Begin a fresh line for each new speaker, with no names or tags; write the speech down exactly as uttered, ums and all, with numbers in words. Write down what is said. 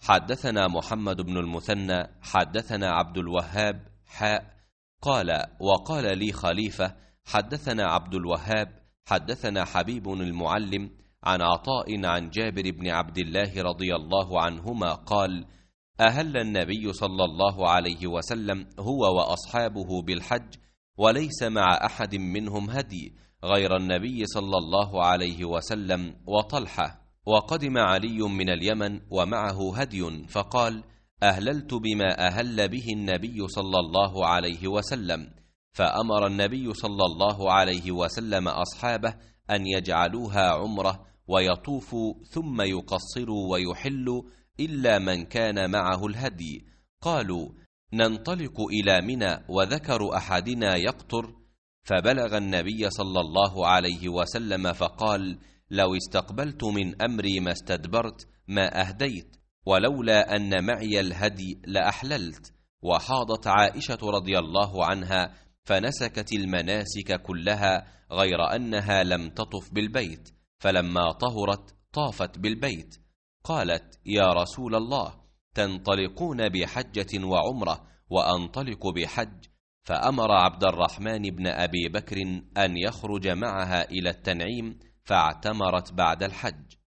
حدثنا محمد بن المثنى حدثنا عبد الوهاب حاء قال وقال لي خليفة حدثنا عبد الوهاب حدثنا حبيب المعلم عن عطاء عن جابر بن عبد الله رضي الله عنهما قال أهل النبي صلى الله عليه وسلم هو وأصحابه بالحج وليس مع أحد منهم هدي غير النبي صلى الله عليه وسلم وطلحة، وقدم علي من اليمن ومعه هدي فقال أهللت بما أهل به النبي صلى الله عليه وسلم، فأمر النبي صلى الله عليه وسلم أصحابه أن يجعلوها عمرة ويطوفوا ثم يقصروا ويحلوا إلا من كان معه الهدي. قالوا ننطلق إلى منى وذكر أحدنا يقطر، فبلغ النبي صلى الله عليه وسلم فقال لو استقبلت من أمري ما استدبرت ما أهديت، ولولا أن معي الهدي لأحللت. وحاضت عائشة رضي الله عنها فنسكت المناسك كلها غير أنها لم تطف بالبيت، فلما طهرت طافت بالبيت. قالت يا رسول الله تنطلقون بحجة وعمرة وأنطلق بحج، فأمر عبد الرحمن بن أبي بكر أن يخرج معها إلى التنعيم فاعتمرت بعد الحج.